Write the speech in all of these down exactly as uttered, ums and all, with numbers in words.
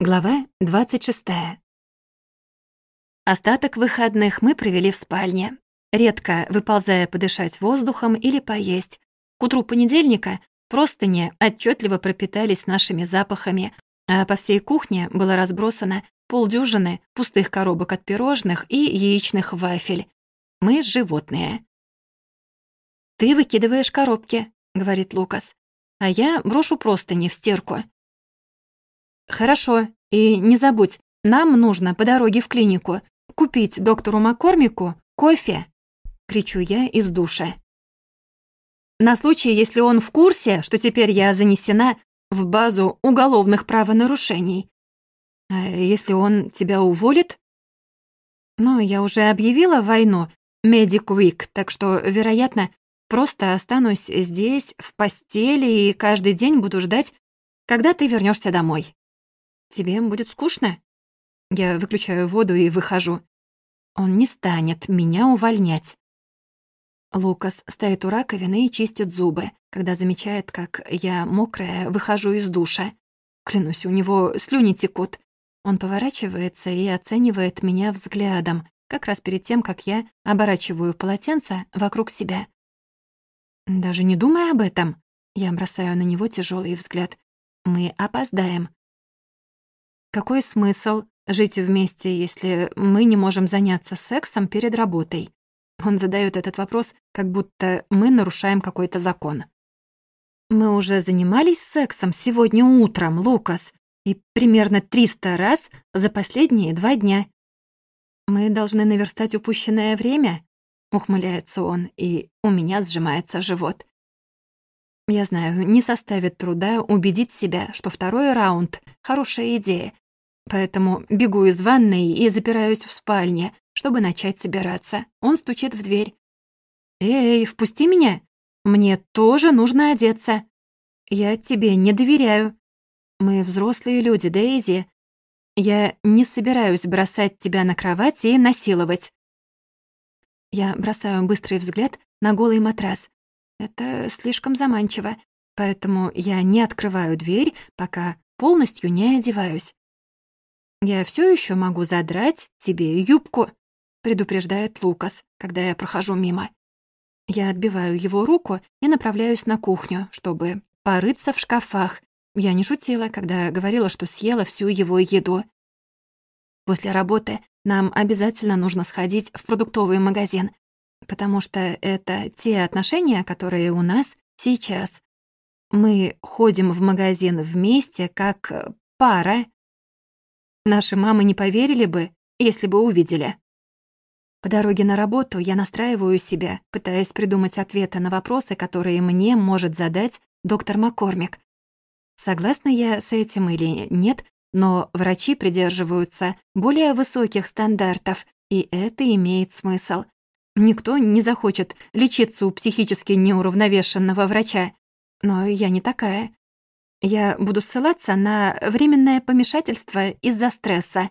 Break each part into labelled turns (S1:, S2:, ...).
S1: Глава двадцать шестая. Остаток выходных мы провели в спальне, редко выползая подышать воздухом или поесть. К утру понедельника простыни отчетливо пропитались нашими запахами, а по всей кухне было разбросано полдюжины пустых коробок от пирожных и яичных вафель. Мы животные. «Ты выкидываешь коробки», — говорит Лукас, «а я брошу простыни в стирку». «Хорошо, и не забудь, нам нужно по дороге в клинику купить доктору Маккормику кофе», — кричу я из душа. На случай, если он в курсе, что теперь я занесена в базу уголовных правонарушений. А если он тебя уволит? Ну, я уже объявила войну Medic Week, так что, вероятно, просто останусь здесь, в постели, и каждый день буду ждать, когда ты вернешься домой. Тебе будет скучно? Я выключаю воду и выхожу. Он не станет меня увольнять. Лукас стоит у раковины и чистит зубы, когда замечает, как я, мокрая, выхожу из душа. Клянусь, у него слюни текут. Он поворачивается и оценивает меня взглядом, как раз перед тем, как я оборачиваю полотенце вокруг себя. Даже не думай об этом. Я бросаю на него тяжелый взгляд. Мы опоздаем. Какой смысл жить вместе, если мы не можем заняться сексом перед работой? Он задает этот вопрос, как будто мы нарушаем какой-то закон. Мы уже занимались сексом сегодня утром, Лукас, и примерно триста раз за последние два дня. Мы должны наверстать упущенное время, ухмыляется он, и у меня сжимается живот. Я знаю, не составит труда убедить себя, что второй раунд — хорошая идея, поэтому бегу из ванной и запираюсь в спальне, чтобы начать собираться. Он стучит в дверь. «Эй, впусти меня! Мне тоже нужно одеться. Я тебе не доверяю. Мы взрослые люди, Дейзи. Я не собираюсь бросать тебя на кровать и насиловать». Я бросаю быстрый взгляд на голый матрас. Это слишком заманчиво, поэтому я не открываю дверь, пока полностью не одеваюсь. «Я все еще могу задрать тебе юбку», — предупреждает Лукас, когда я прохожу мимо. Я отбиваю его руку и направляюсь на кухню, чтобы порыться в шкафах. Я не шутила, когда говорила, что съела всю его еду. После работы нам обязательно нужно сходить в продуктовый магазин, потому что это те отношения, которые у нас сейчас. Мы ходим в магазин вместе, как пара. Наши мамы не поверили бы, если бы увидели. По дороге на работу я настраиваю себя, пытаясь придумать ответы на вопросы, которые мне может задать доктор Маккормик. Согласна я с этим или нет, но врачи придерживаются более высоких стандартов, и это имеет смысл. Никто не захочет лечиться у психически неуравновешенного врача. Но я не такая. Я буду ссылаться на временное помешательство из-за стресса,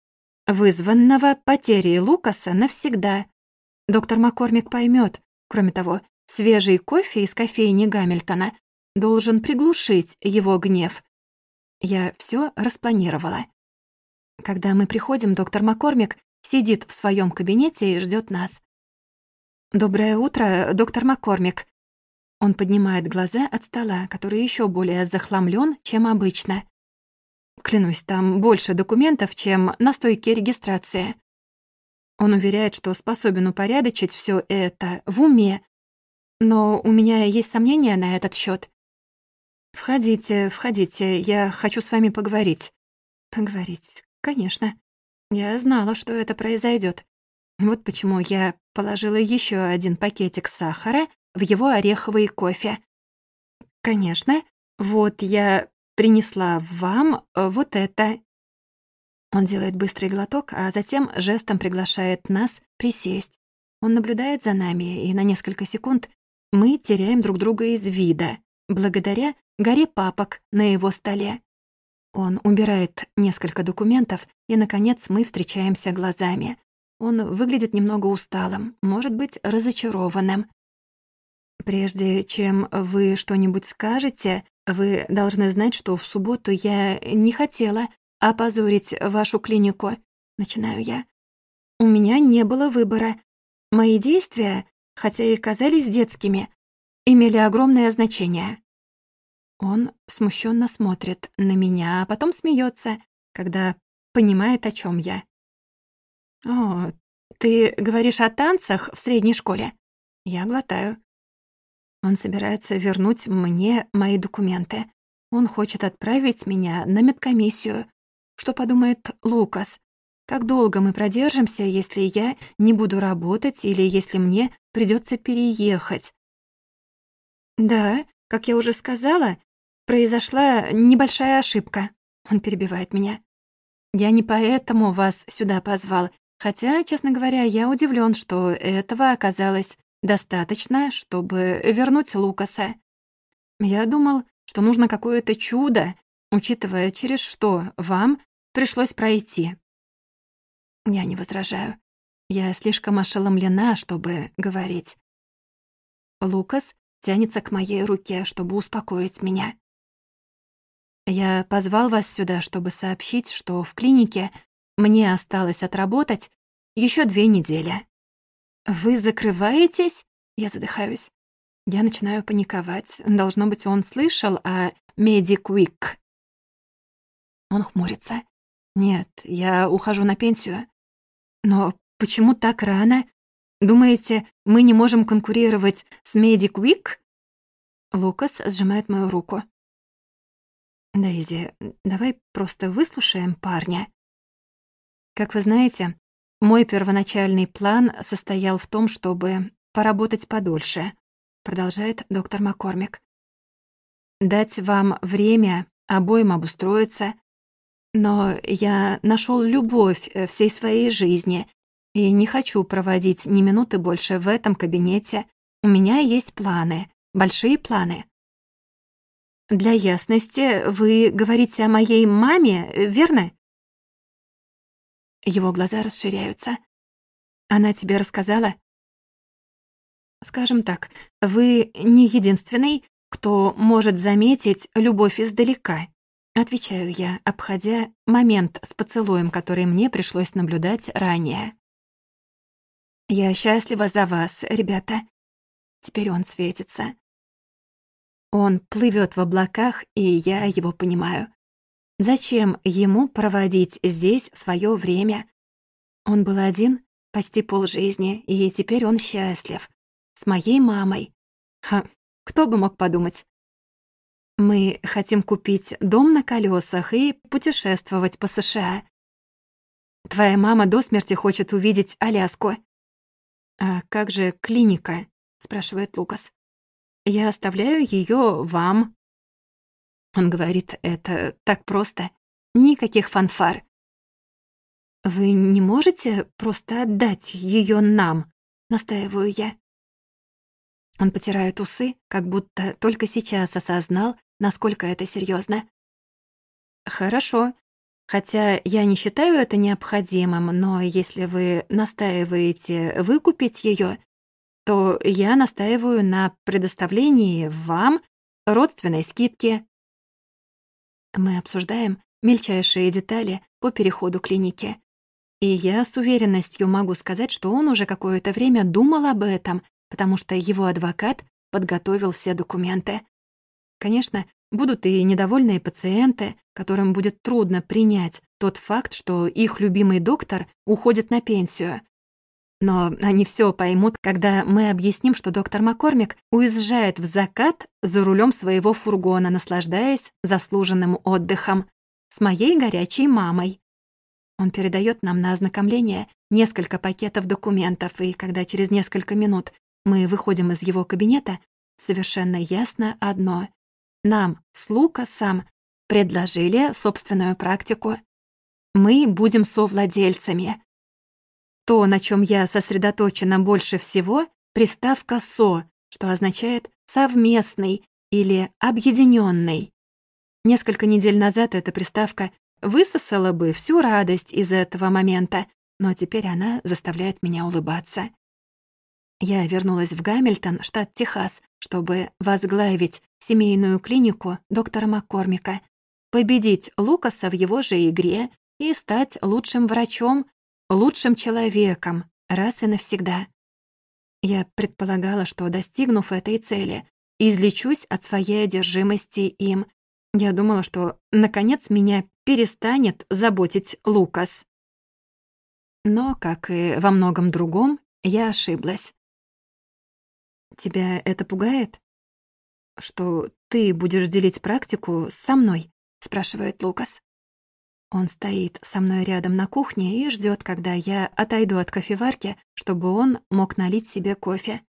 S1: вызванного потерей Лукаса навсегда. Доктор Маккормик поймет. Кроме того, свежий кофе из кофейни Гамильтона должен приглушить его гнев. Я все распланировала. Когда мы приходим, доктор Маккормик сидит в своем кабинете и ждет нас. «Доброе утро, доктор Маккормик». Он поднимает глаза от стола, который еще более захламлен, чем обычно. Клянусь, там больше документов, чем на стойке регистрации. Он уверяет, что способен упорядочить все это в уме, но у меня есть сомнения на этот счет. «Входите, входите, я хочу с вами поговорить». «Поговорить, конечно. Я знала, что это произойдет. Вот почему я положила еще один пакетик сахара в его ореховый кофе. Конечно, вот я принесла вам вот это». Он делает быстрый глоток, а затем жестом приглашает нас присесть. Он наблюдает за нами, и на несколько секунд мы теряем друг друга из вида, благодаря горе папок на его столе. Он убирает несколько документов, и, наконец, мы встречаемся глазами. Он выглядит немного усталым, может быть, разочарованным. «Прежде чем вы что-нибудь скажете, вы должны знать, что в субботу я не хотела опозорить вашу клинику», — начинаю я. «У меня не было выбора. Мои действия, хотя и казались детскими, имели огромное значение». Он смущенно смотрит на меня, а потом смеется, когда понимает, о чем я. «О, ты говоришь о танцах в средней школе?» Я глотаю. Он собирается вернуть мне мои документы. Он хочет отправить меня на медкомиссию. Что подумает Лукас? Как долго мы продержимся, если я не буду работать или если мне придется переехать? Да, как я уже сказала, произошла небольшая ошибка. Он перебивает меня. Я не поэтому вас сюда позвал, хотя, честно говоря, я удивлен, что этого оказалось достаточно, чтобы вернуть Лукаса. Я думал, что нужно какое-то чудо, учитывая, через что вам пришлось пройти. Я не возражаю. Я слишком ошеломлена, чтобы говорить. Лукас тянется к моей руке, чтобы успокоить меня. Я позвал вас сюда, чтобы сообщить, что в клинике мне осталось отработать еще две недели. Вы закрываетесь? Я задыхаюсь. Я начинаю паниковать. Должно быть, он слышал о Медиквик. Он хмурится. Нет, я ухожу на пенсию. Но почему так рано? Думаете, мы не можем конкурировать с Медиквик? Лукас сжимает мою руку. Дейзи, давай просто выслушаем парня. Как вы знаете, мой первоначальный план состоял в том, чтобы поработать подольше, продолжает доктор Маккормик. Дать вам время обоим обустроиться. Но я нашел любовь всей своей жизни и не хочу проводить ни минуты больше в этом кабинете. У меня есть планы, большие планы. Для ясности, вы говорите о моей маме, верно? Его глаза расширяются. Она тебе рассказала? Скажем так, вы не единственный, кто может заметить любовь издалека. Отвечаю я, обходя момент с поцелуем, который мне пришлось наблюдать ранее. Я счастлива за вас, ребята. Теперь он светится. Он плывет в облаках, и я его понимаю. Зачем ему проводить здесь свое время? Он был один почти полжизни, и теперь он счастлив. С моей мамой. Ха, кто бы мог подумать. Мы хотим купить дом на колесах и путешествовать по США. Твоя мама до смерти хочет увидеть Аляску. А как же клиника? Спрашивает Лукас. Я оставляю ее вам. Он говорит, это так просто. Никаких фанфар. Вы не можете просто отдать ее нам? Настаиваю я. Он потирает усы, как будто только сейчас осознал, насколько это серьезно. Хорошо. Хотя я не считаю это необходимым, но если вы настаиваете выкупить ее, то я настаиваю на предоставлении вам родственной скидки. Мы обсуждаем мельчайшие детали по переходу клиники. И я с уверенностью могу сказать, что он уже какое-то время думал об этом, потому что его адвокат подготовил все документы. Конечно, будут и недовольные пациенты, которым будет трудно принять тот факт, что их любимый доктор уходит на пенсию. Но они все поймут, когда мы объясним, что доктор Маккормик уезжает в закат за рулем своего фургона, наслаждаясь заслуженным отдыхом с моей горячей мамой. Он передает нам на ознакомление несколько пакетов документов, и когда через несколько минут мы выходим из его кабинета, совершенно ясно одно. Нам с Лукасом предложили собственную практику. Мы будем совладельцами. То, на чем я сосредоточена больше всего, приставка «со», что означает «совместный» или «объединенный». Несколько недель назад эта приставка высосала бы всю радость из этого момента, но теперь она заставляет меня улыбаться. Я вернулась в Гамильтон, штат Техас, чтобы возглавить семейную клинику доктора Маккормика. победить Лукаса в его же игре и стать лучшим врачом, лучшим человеком, раз и навсегда. Я предполагала, что, достигнув этой цели, излечусь от своей одержимости им. Я думала, что, наконец, меня перестанет заботить Лукас. Но, как и во многом другом, я ошиблась. «Тебя это пугает? Что ты будешь делить практику со мной?» — спрашивает Лукас. Он стоит со мной рядом на кухне и ждет, когда я отойду от кофеварки, чтобы он мог налить себе кофе.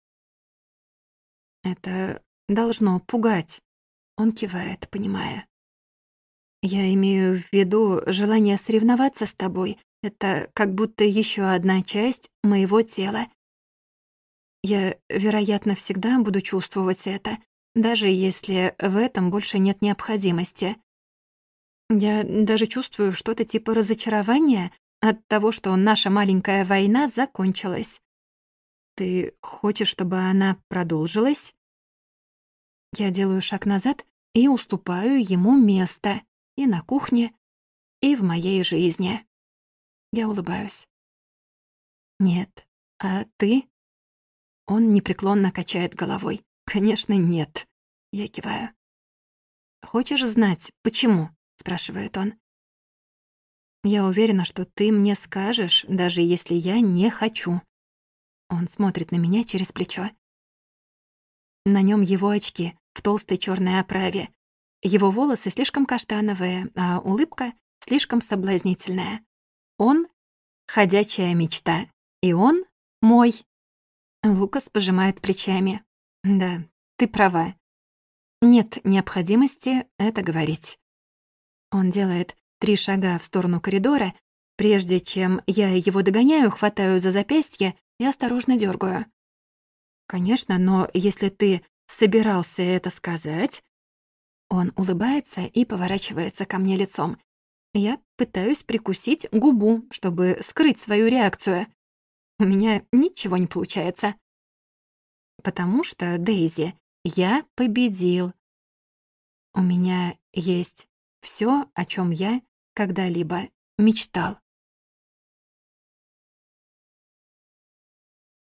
S1: «Это должно пугать», — он кивает, понимая. «Я имею в виду желание соревноваться с тобой. Это как будто еще одна часть моего тела. Я, вероятно, всегда буду чувствовать это, даже если в этом больше нет необходимости. Я даже чувствую что-то типа разочарования от того, что наша маленькая война закончилась. Ты хочешь, чтобы она продолжилась?» Я делаю шаг назад и уступаю ему место и на кухне, и в моей жизни. Я улыбаюсь. «Нет. А ты?» Он непреклонно качает головой. «Конечно, нет». Я киваю. «Хочешь знать, почему?» — спрашивает он. «Я уверена, что ты мне скажешь, даже если я не хочу». Он смотрит на меня через плечо. На нем его очки в толстой черной оправе. Его волосы слишком каштановые, а улыбка слишком соблазнительная. Он — ходячая мечта, и он — мой. Лукас пожимает плечами. «Да, ты права. Нет необходимости это говорить». Он делает три шага в сторону коридора, прежде чем я его догоняю, хватаю за запястье и осторожно дергаю. «Конечно, но если ты собирался это сказать...» Он улыбается и поворачивается ко мне лицом. Я пытаюсь прикусить губу, чтобы скрыть свою реакцию. У меня ничего не получается. Потому что, Дейзи, я победил. У меня есть все, о чем я когда-либо мечтал.